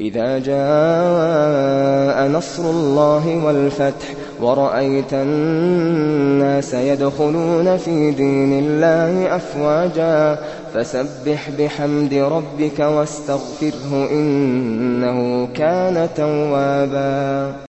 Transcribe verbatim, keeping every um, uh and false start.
إِذَا جَاءَ نَصْرُ اللَّهِ وَالْفَتْحُ وَرَأَيْتَ النَّاسَ يَدْخُلُونَ فِي دِينِ اللَّهِ أَفْوَاجًا فَسَبِّحْ بِحَمْدِ رَبِّكَ وَاسْتَغْفِرْهُ ۚ إِنَّهُ كَانَ تَوَّابًا.